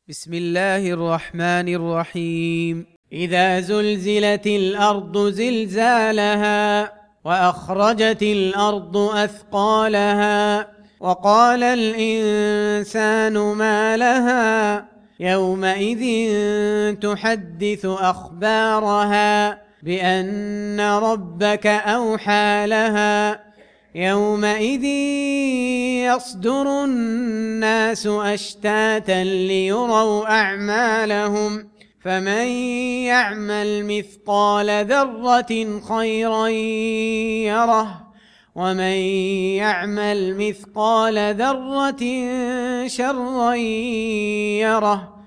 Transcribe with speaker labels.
Speaker 1: بسم الله الرحمن الرحيم. إذا زلزلت الأرض زلزالها وأخرجت الأرض أثقالها وقال الإنسان ما لها يومئذ تحدث أخبارها بأن ربك أوحى لها يومئذ يصدر الناس أشتاتا ليروا أعمالهم فمن يعمل مثقال ذرة خيرا يره ومن يعمل مثقال ذرة شرا يره